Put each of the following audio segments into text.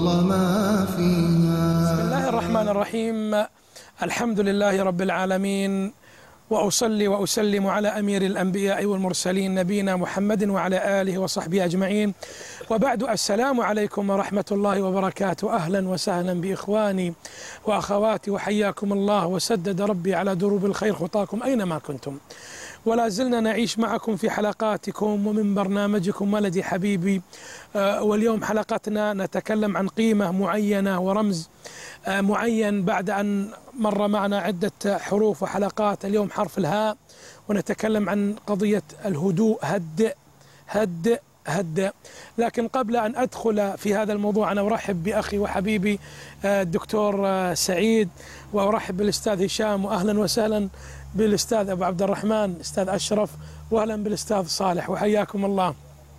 وأغلى ما فيها. بسم الله الرحمن الرحيم. الحمد لله رب العالمين، وأصلي وأسلم على أمير الأنبياء والمرسلين نبينا محمد وعلى آله وصحبه أجمعين، وبعد. السلام عليكم ورحمة الله وبركاته. أهلا وسهلا بإخواني وأخواتي، وحياكم الله وسدد ربي على دروب الخير خطاكم أينما كنتم. ولا زلنا نعيش معكم في حلقاتكم ومن برنامجكم ولدي حبيبي. واليوم حلقتنا نتكلم عن قيمة معينة ورمز معين بعد أن مر معنا عدة حروف وحلقات. اليوم حرف الهاء، ونتكلم عن قضية الهدوء. هدئ هدئ هدئ. لكن قبل أن أدخل في هذا الموضوع أنا أرحب بأخي وحبيبي الدكتور سعيد، وأرحب بالأستاذ هشام، وأهلا وسهلا بالأستاذ أبو عبد الرحمن، أستاذ أشرف، وأهلا بالأستاذ صالح، وحياكم الله.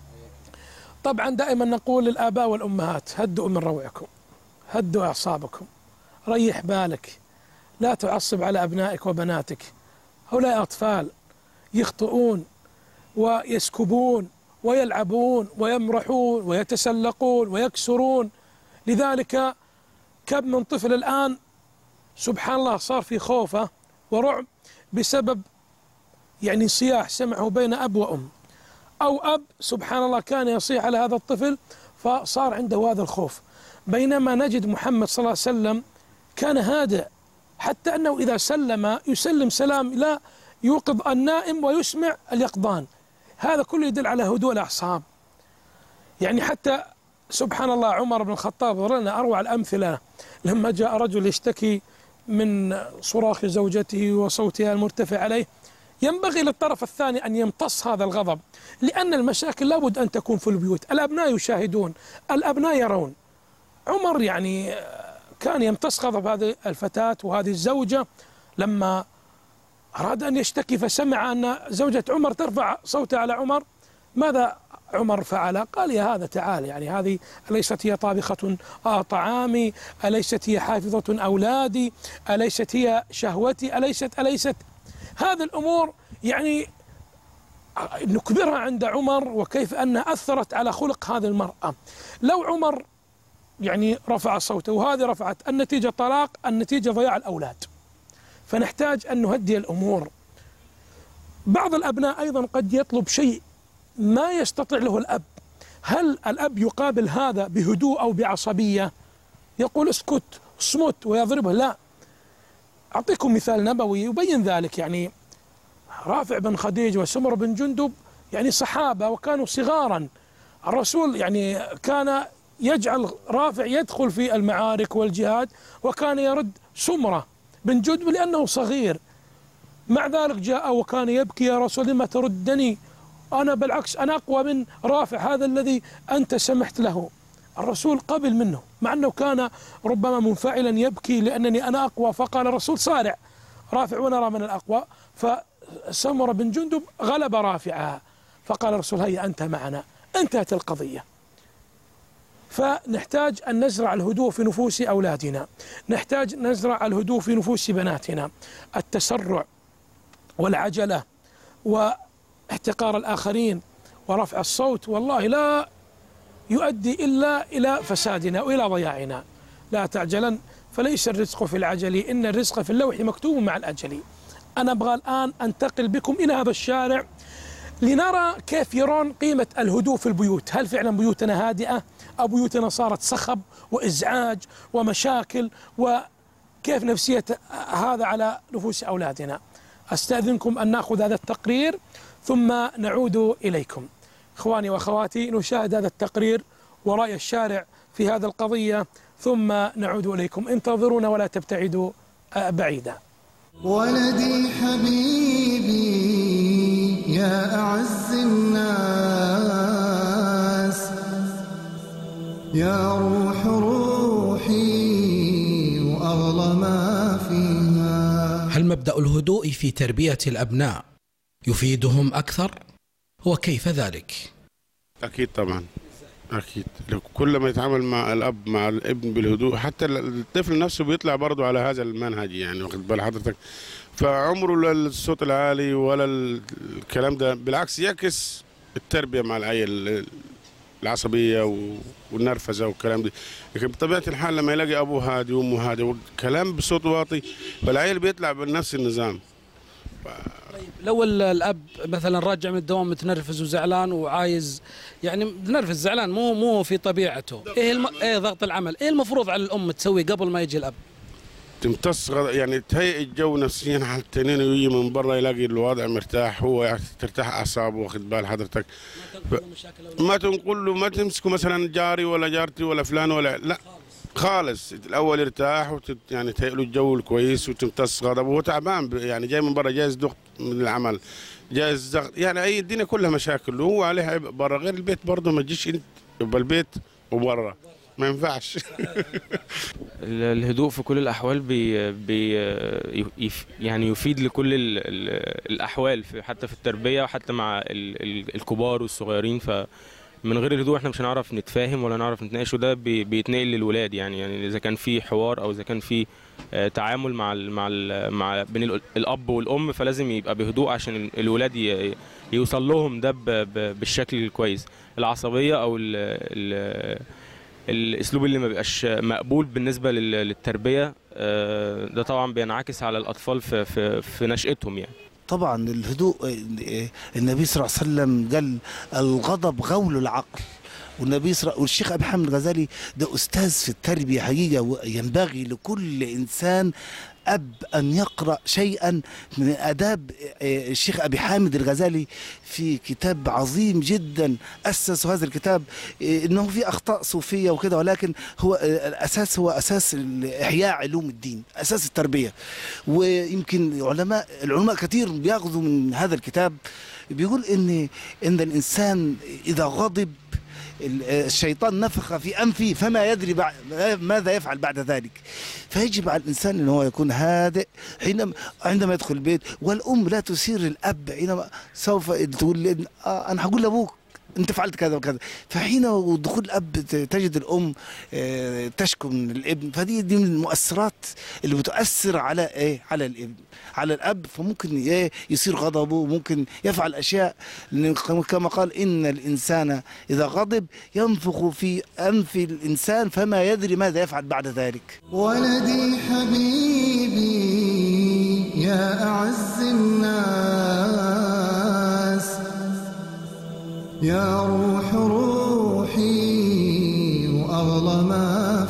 طبعا دائما نقول للآباء والأمهات: هدؤوا من روعكم، هدوا أعصابكم، ريح بالك، لا تعصب على أبنائك وبناتك. هؤلاء أطفال يخطئون ويسكبون ويلعبون ويمرحون ويتسلقون ويكسرون. لذلك كم من طفل الآن سبحان الله صار في خوفه ورعب بسبب صياح سمعه بين أب وأم، أو أب سبحان الله كان يصيح على هذا الطفل فصار عنده هذا الخوف. بينما نجد محمد صلى الله عليه وسلم كان هادئ، حتى أنه إذا يسلم سلام لا يوقظ النائم ويسمع اليقظان. هذا كله يدل على هدوء الأعصاب. حتى سبحان الله عمر بن الخطاب ضرب لنا أروع الأمثلة لما جاء رجل يشتكي من صراخ زوجته وصوتها المرتفع عليه. ينبغي للطرف الثاني أن يمتص هذا الغضب، لأن المشاكل لابد أن تكون في البيوت. الأبناء يشاهدون، الأبناء يرون. عمر كان يمتص غضب هذه الفتاة وهذه الزوجة لما أراد أن يشتكي، فسمع أن زوجة عمر ترفع صوتها على عمر. ماذا عمر فعل؟ قال: يا هذا تعال، هذه أليست هي طابخة طعامي؟ أليست هي حافظة أولادي؟ أليست هي شهوتي؟ أليست هذه الأمور نكبرها عند عمر، وكيف أنها أثرت على خلق هذه المرأة. لو عمر رفع صوته وهذه رفعت، النتيجة طلاق، النتيجة ضياع الأولاد. فنحتاج أن نهدي الأمور. بعض الأبناء أيضا قد يطلب شيء ما يستطيع له الأب. هل الأب يقابل هذا بهدوء أو بعصبية؟ يقول اسكت اصمت ويضربه؟ لا. أعطيكم مثال نبوي يبين ذلك. رافع بن خديج وسمر بن جندب صحابة وكانوا صغارا. الرسول كان يجعل رافع يدخل في المعارك والجهاد، وكان يرد سمرة بن جندب لأنه صغير. مع ذلك جاء وكان يبكي: يا رسول لما تردني؟ أنا بالعكس أنا أقوى من رافع، هذا الذي أنت سمحت له. الرسول قبل منه، مع أنه كان ربما منفعلا يبكي لأنني أنا أقوى. فقال الرسول: صارع رافع ونرى من الأقوى. فسمر بن جندب غلب رافعها، فقال الرسول: هيا أنت معنا. انتهت القضية. فنحتاج أن نزرع الهدوء في نفوس أولادنا، نحتاج نزرع الهدوء في نفوس بناتنا. التسرع والعجلة واحتقار الآخرين ورفع الصوت والله لا يؤدي إلا إلى فسادنا وإلى ضياعنا. لا تعجلن فليس الرزق في العجل، إن الرزق في اللوح مكتوب مع الأجل. أنا أبغى الآن أنتقل بكم إلى هذا الشارع لنرى كيف يرون قيمة الهدوء في البيوت. هل فعلا بيوتنا هادئة أو بيوتنا صارت صخب وإزعاج ومشاكل؟ وكيف نفسية هذا على نفوس أولادنا؟ أستأذنكم أن نأخذ هذا التقرير ثم نعود إليكم. إخواني وأخواتي، نشاهد هذا التقرير ورأي الشارع في هذا القضية ثم نعود إليكم. انتظرونا ولا تبتعدوا بعيدا. ولدي حبيبي يا أعز الناس، يا روح روحي وأغلى ما فيها. هل مبدأ الهدوء في تربية الأبناء يفيدهم أكثر؟ وكيف ذلك؟ أكيد طبعا، أكيد. كل ما يتعامل مع الأب مع الابن بالهدوء، حتى الطفل نفسه بيطلع برضه على هذا المنهج. واخد بال حضرتك؟ فعمره لا الصوت العالي ولا الكلام ده، بالعكس يعكس التربية مع العيل. العصبيه والنرفزه والكلام ده. لكن بطبيعه الحال لما يلاقي ابوه هادي وامه هادي والكلام بصوت واطي فالعيل بيطلع بنفس النظام. لو الاب مثلا راجع من الدوام متنرفز وزعلان وعايز يعني متنرفز زعلان مو في طبيعته، ايه ضغط العمل، ايه المفروض على الام تسوي قبل ما يجي الاب؟ تمتص يعني تهيئ الجو نفسيا على التنين، ويجي من برا يلاقي الوضع مرتاح، هو يعني ترتاح اعصابه. واخد بال حضرتك؟ ما تنقل له، ما تمسكه مثلا جاري ولا جارتي ولا فلان ولا لا خالص. الاول يرتاح يعني تهيئ له الجو الكويس وتمتص غضبه. هو تعبان يعني جاي من برا، جايز ضغط من العمل، جايز ضغط، يعني اي الدنيا كلها مشاكل وهو عليها عبء برا. غير البيت برضه ما تجيش انت بالبيت وبرا، ما ينفعش. الهدوء في كل الأحوال يعني يفيد لكل الأحوال، حتى في التربية وحتى مع الكبار والصغيرين. فمن غير الهدوء احنا مش هنعرف نتفاهم ولا نعرف نتناقش، وده بيتنقل للولاد. يعني إذا كان في حوار أو إذا كان في تعامل مع بين الأب والأم، فلازم يبقى بهدوء عشان الولاد يوصل لهم ده بالشكل الكويس. العصبية أو الاسلوب اللي ما بيبقاش مقبول بالنسبه للتربيه، ده طبعا بينعكس على الاطفال في نشأتهم. يعني طبعا الهدوء، النبي صلى الله عليه وسلم قال الغضب غول العقل، والشيخ أبي حامد الغزالي ده أستاذ في التربية حقيقة. وينبغي لكل إنسان أب أن يقرأ شيئا من آداب الشيخ أبي حامد الغزالي في كتاب عظيم جدا أسس هذا الكتاب. إنه في أخطاء صوفية وكده، ولكن هو الأساس هو أساس إحياء علوم الدين، أساس التربية. ويمكن العلماء كثير بيأخذوا من هذا الكتاب، بيقول إن الإنسان إذا غضب الشيطان نفخ في أنفه فما يدري ماذا يفعل بعد ذلك. فيجب على الإنسان أن هو يكون هادئ عندما يدخل البيت. والأم لا تثير الأب حينما سوف تقول أنا هقول لأبوك أنت فعلت كذا وكذا. فحين دخول الأب تجد الأم تشكو من الابن. فدي من المؤثرات اللي بتؤثر على على الابن، على الأب. فممكن يصير غضبه، ممكن يفعل أشياء كما قال إن الإنسان إذا غضب ينفخ في أنف الإنسان فما يدري ماذا يفعل بعد ذلك. ولدي حبيبي يا أعز الناس، يا روح روحي وأغلى ما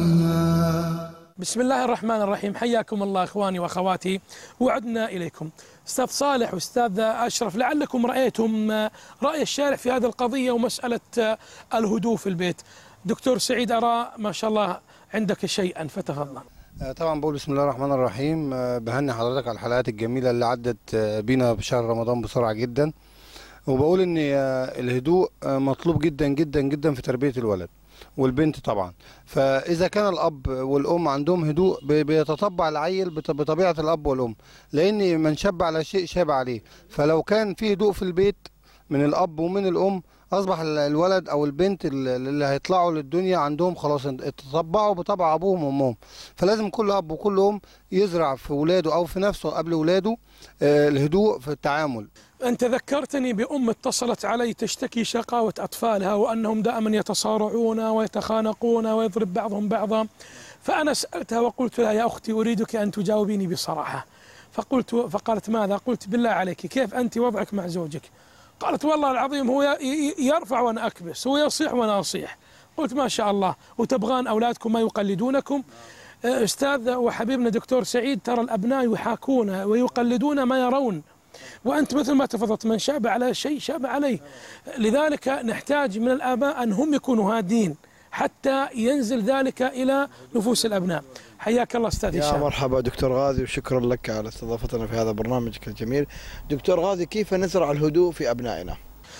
فيها. بسم الله الرحمن الرحيم. حياكم الله إخواني وأخواتي، وعدنا إليكم. أستاذ صالح وأستاذ أشرف، لعلكم رأيتم رأي الشارع في هذه القضية ومسألة الهدوء في البيت. دكتور سعيد، أرى ما شاء الله عندك شيئا، فتفضل. طبعا بقول بسم الله الرحمن الرحيم. بهني حضرتك على الحلقات الجميلة اللي عدت بينا بشهر رمضان بسرعة جدا. وبقول ان الهدوء مطلوب جدا جدا جدا في تربية الولد والبنت طبعا. فاذا كان الاب والام عندهم هدوء بيتطبع العيل بطبيعة الاب والام، لان من شب على شيء شاب عليه. فلو كان في هدوء في البيت من الاب ومن الام، اصبح الولد او البنت اللي هيطلعوا للدنيا عندهم خلاص اتطبعوا بطبع ابوهم وامهم. فلازم كل اب وكل ام يزرع في ولاده او في نفسه قبل ولاده الهدوء في التعامل. أنت ذكرتني بأم اتصلت علي تشتكي شقاوة أطفالها وأنهم دائما يتصارعون ويتخانقون ويضرب بعضهم بعضا. فأنا سألتها وقلت لها يا أختي أريدك أن تجاوبيني بصراحة. فقالت ماذا؟ قلت بالله عليك كيف أنت وضعك مع زوجك؟ قالت والله العظيم هو يرفع وأنا أكبس، هو يصيح وأنا أصيح. قلت ما شاء الله، وتبغان أولادكم ما يقلدونكم؟ أستاذ وحبيبنا دكتور سعيد، ترى الأبناء يحاكون ويقلدون ما يرون، وأنت مثل ما تفضلت من شاب على شيء شاب عليه. لذلك نحتاج من الآباء أن هم يكونوا هادين حتى ينزل ذلك إلى نفوس الأبناء. حياك الله أستاذ هشام. يا مرحبا دكتور غازي، وشكرا لك على استضافتنا في هذا برنامجك الجميل. دكتور غازي، كيف نزرع الهدوء في أبنائنا؟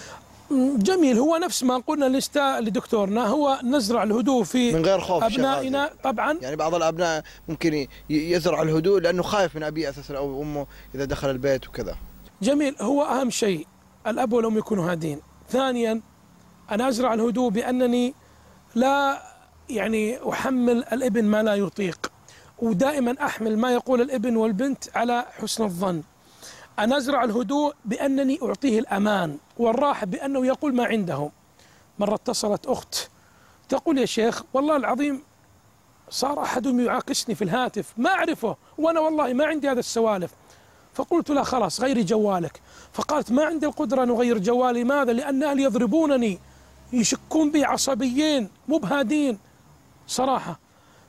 جميل، هو نفس ما قلنا لدكتورنا، هو نزرع الهدوء في من غير خوف أبنائنا طبعا. يعني بعض الأبناء ممكن يزرع الهدوء لأنه خايف من أبيه أساسا أو أمه إذا دخل البيت وكذا. جميل، هو أهم شيء الأب والأم يكونوا هادين. ثانيا، أنا أزرع الهدوء بأنني لا يعني أحمل الابن ما لا يطيق، ودائما أحمل ما يقول الابن والبنت على حسن الظن. أنا أزرع الهدوء بأنني أعطيه الأمان والراحة بأنه يقول ما عنده. مرة اتصلت أخت تقول يا شيخ والله العظيم صار أحدهم يعاكسني في الهاتف ما أعرفه وأنا والله ما عندي هذا السوالف. فقلت لا خلاص غيري جوالك. فقالت ما عندي القدرة أن أغير جوالي. لماذا؟ لأن أهلي يضربونني يشكون بي عصبيين مبهادين صراحة.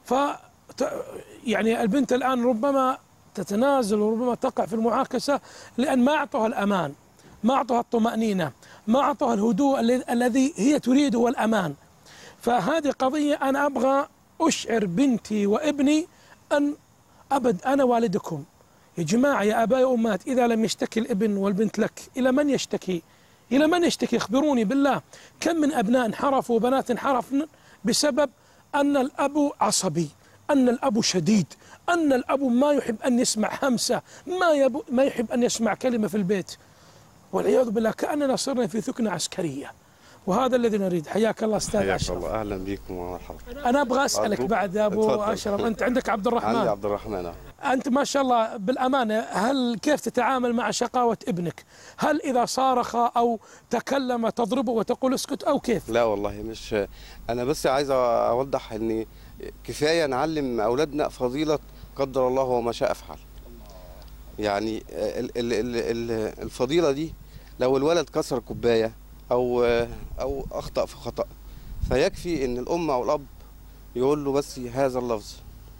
يعني البنت الآن ربما تتنازل وربما تقع في المعاكسة لأن ما أعطوها الأمان، ما أعطوها الطمأنينة، ما أعطوها الهدوء الذي هي تريده والأمان. فهذه قضية أنا أبغى أشعر بنتي وابني أن أبد أنا والدكم يا جماعة يا آباء وأمهات. إذا لم يشتكي الابن والبنت لك إلى من يشتكي؟ إلى من يشتكي؟ اخبروني بالله. كم من أبناء انحرفوا وبنات انحرفن بسبب أن الأب عصبي، أن الأب شديد، أن الأب ما يحب أن يسمع همسة، ما يحب أن يسمع كلمة في البيت، والعياذ بالله كأننا صرنا في ثكنة عسكرية. وهذا الذي نريد. حياك الله أستاذ أشرف. الله أهلا بكم ومرحبا. أنا أبغى أسألك بعد يا أبو أشرف، أنت عندك عبد الرحمن. عندي عبد الرحمن. أنت ما شاء الله بالأمانة كيف تتعامل مع شقاوة ابنك؟ هل إذا صارخ أو تكلم تضربه وتقول اسكت أو كيف؟ لا والله مش، أنا بس عايز أوضح إن كفاية نعلم أولادنا فضيلة قدر الله وما شاء فعل. يعني الفضيلة دي لو الولد كسر كوباية أو أخطأ في خطأ فيكفي إن الأم أو الأب يقول له بس هذا اللفظ،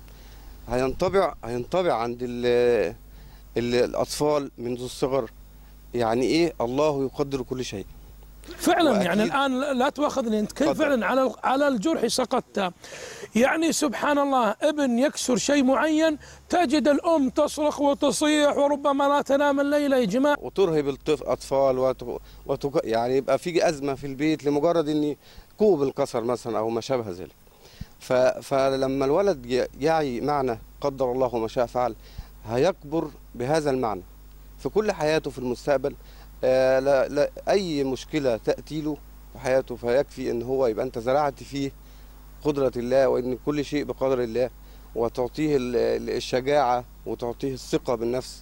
هينطبع عند الأطفال منذ الصغر. يعني إيه الله يقدر كل شيء فعلا. يعني الآن لا تواخذني أنت كيف فعلا على الجرح سقطت. يعني سبحان الله ابن يكسر شيء معين تجد الأم تصرخ وتصيح وربما لا تنام الليلة يا جماعة، وترهب الأطفال يعني يبقى في أزمة في البيت لمجرد إن كوب الكسر مثلا أو ما شابه ذلك. فلما الولد يعي معنى قدر الله وما شاء فعل هيكبر بهذا المعنى في كل حياته في المستقبل. لا أي مشكلة تأتي له في حياته فيكفي إن هو يبقى أنت زرعت فيه قدرة الله وإن كل شيء بقدر الله، وتعطيه الشجاعة وتعطيه الثقة بالنفس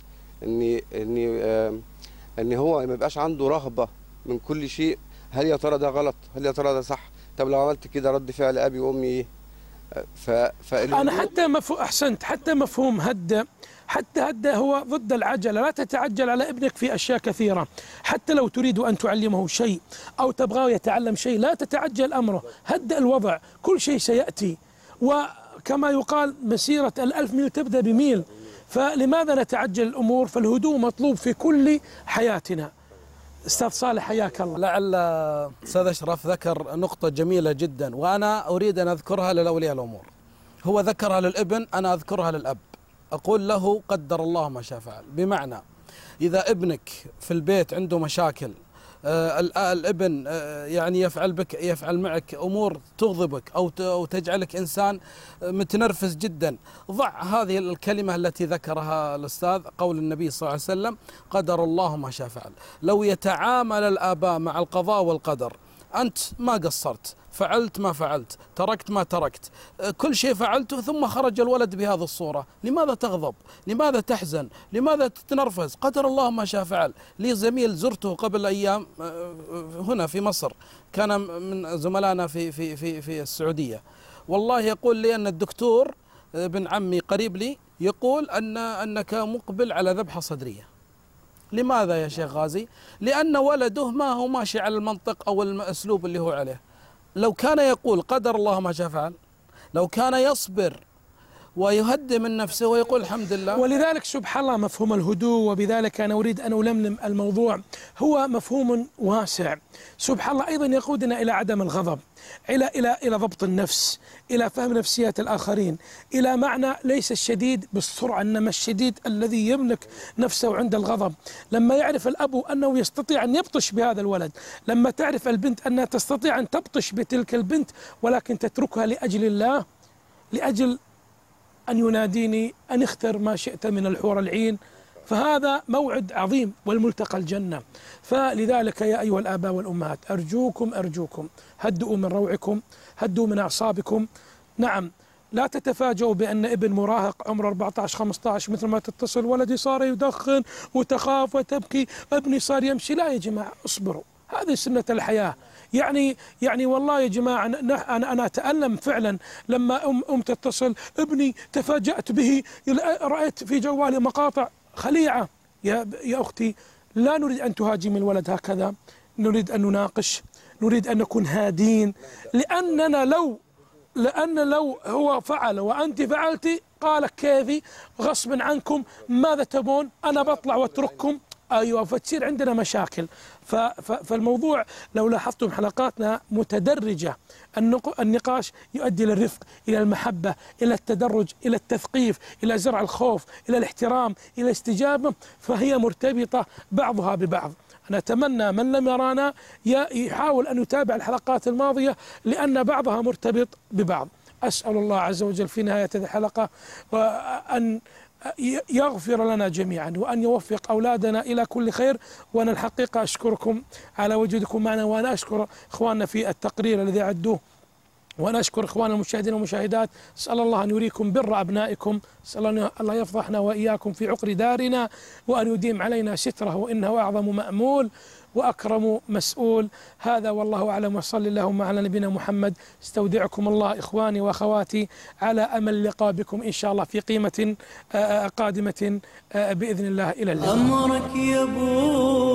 إن هو ما يبقاش عنده رهبة من كل شيء. هل يا ترى ده غلط؟ هل يا ترى ده صح؟ طب لو عملت كده رد فعل أبي وأمي إيه؟ أنا حتى أحسنت، حتى مفهوم هدى هو ضد العجلة. لا تتعجل على ابنك في أشياء كثيرة. حتى لو تريد أن تعلمه شيء أو تبغاه يتعلم شيء لا تتعجل أمره، هدأ الوضع، كل شيء سيأتي. وكما يقال مسيرة 1000 ميل تبدأ بميل، فلماذا نتعجل الأمور؟ فالهدوء مطلوب في كل حياتنا. أستاذ صالح حياك الله. لعل أستاذ أشرف ذكر نقطة جميلة جدا وأنا أريد أن أذكرها لأولياء الأمور. هو ذكرها للابن، أنا أذكرها للأب. أقول له قدر الله ما شاء فعل. بمعنى إذا ابنك في البيت عنده مشاكل، الابن يعني يفعل معك أمور تغضبك أو تجعلك إنسان متنرفز جدا، ضع هذه الكلمة التي ذكرها الأستاذ، قول النبي صلى الله عليه وسلم قدر الله ما شاء فعل. لو يتعامل الآباء مع القضاء والقدر، أنت ما قصرت، فعلت ما فعلت، تركت ما تركت، كل شيء فعلته، ثم خرج الولد بهذه الصورة، لماذا تغضب؟ لماذا تحزن؟ لماذا تتنرفز؟ قدر الله ما شاء فعل. لي زميل زرته قبل أيام هنا في مصر، كان من زملائنا في السعودية، والله يقول لي أن الدكتور ابن عمي قريب لي يقول أنك مقبل على ذبحة صدرية. لماذا يا شيخ غازي؟ لأن ولده ما هو ماشي على المنطق أو الأسلوب اللي هو عليه. لو كان يقول قدر الله ما شاء فعل، لو كان يصبر ويهدي من نفسه ويقول الحمد لله. ولذلك سبحان الله مفهوم الهدوء، وبذلك أنا أريد أن ألملم الموضوع، هو مفهوم واسع. سبحان الله أيضا يقودنا إلى عدم الغضب، إلى ضبط النفس، إلى فهم نفسيات الآخرين، إلى معنى ليس الشديد بالسرعة، إنما الشديد الذي يملك نفسه عند الغضب. لما يعرف الأب أنه يستطيع أن يبطش بهذا الولد، لما تعرف البنت أنها تستطيع أن تبطش بتلك البنت ولكن تتركها لأجل الله، لأجل أن يناديني أن اختر ما شئت من الحور العين، فهذا موعد عظيم والملتقى الجنة. فلذلك يا أيها الآباء والأمهات أرجوكم هدؤوا من روعكم، هدؤوا من أعصابكم. نعم لا تتفاجئوا بأن ابن مراهق عمره 14-15 مثل ما تتصل ولدي صار يدخن وتخاف وتبكي، ابني صار يمشي. لا يا جماعة اصبروا، هذه سنة الحياة. يعني والله يا جماعة أنا أتألم فعلا لما أم تتصل ابني تفاجأت به، رأيت في جوالي مقاطع خليعة. يا أختي لا نريد أن تهاجم الولد هكذا، نريد أن نناقش، نريد أن نكون هادين، لأن لو هو فعل وأنت فعلتي قال كيفي غصبا عنكم ماذا تبون أنا بطلع واترككم، أيوة، فتصير عندنا مشاكل. فالموضوع لو لاحظتم حلقاتنا متدرجة، النقاش يؤدي إلى الرفق، إلى المحبة، إلى التدرج، إلى التثقيف، إلى زرع الخوف، إلى الاحترام، إلى الاستجابة، فهي مرتبطة بعضها ببعض. أنا أتمنى من لم يرانا يحاول أن يتابع الحلقات الماضية لأن بعضها مرتبط ببعض. أسأل الله عز وجل في نهاية هذه الحلقة وأن يغفر لنا جميعا وأن يوفق أولادنا إلى كل خير. وأنا الحقيقة أشكركم على وجودكم معنا، وأنا أشكر إخواننا في التقرير الذي أعدوه، وأنا أشكر إخواننا المشاهدين والمشاهدات. أسأل الله أن يريكم بر أبنائكم، أسأل الله يفضحنا وإياكم في عقر دارنا، وأن يديم علينا ستره، وإنه أعظم مأمول وأكرم مسؤول. هذا والله أعلم، وصلى اللهم على نبينا محمد. استودعكم الله إخواني وأخواتي على أمل لقاء بكم إن شاء الله في قيمة قادمة بإذن الله. إلى اللقاء. أمرك يا أبو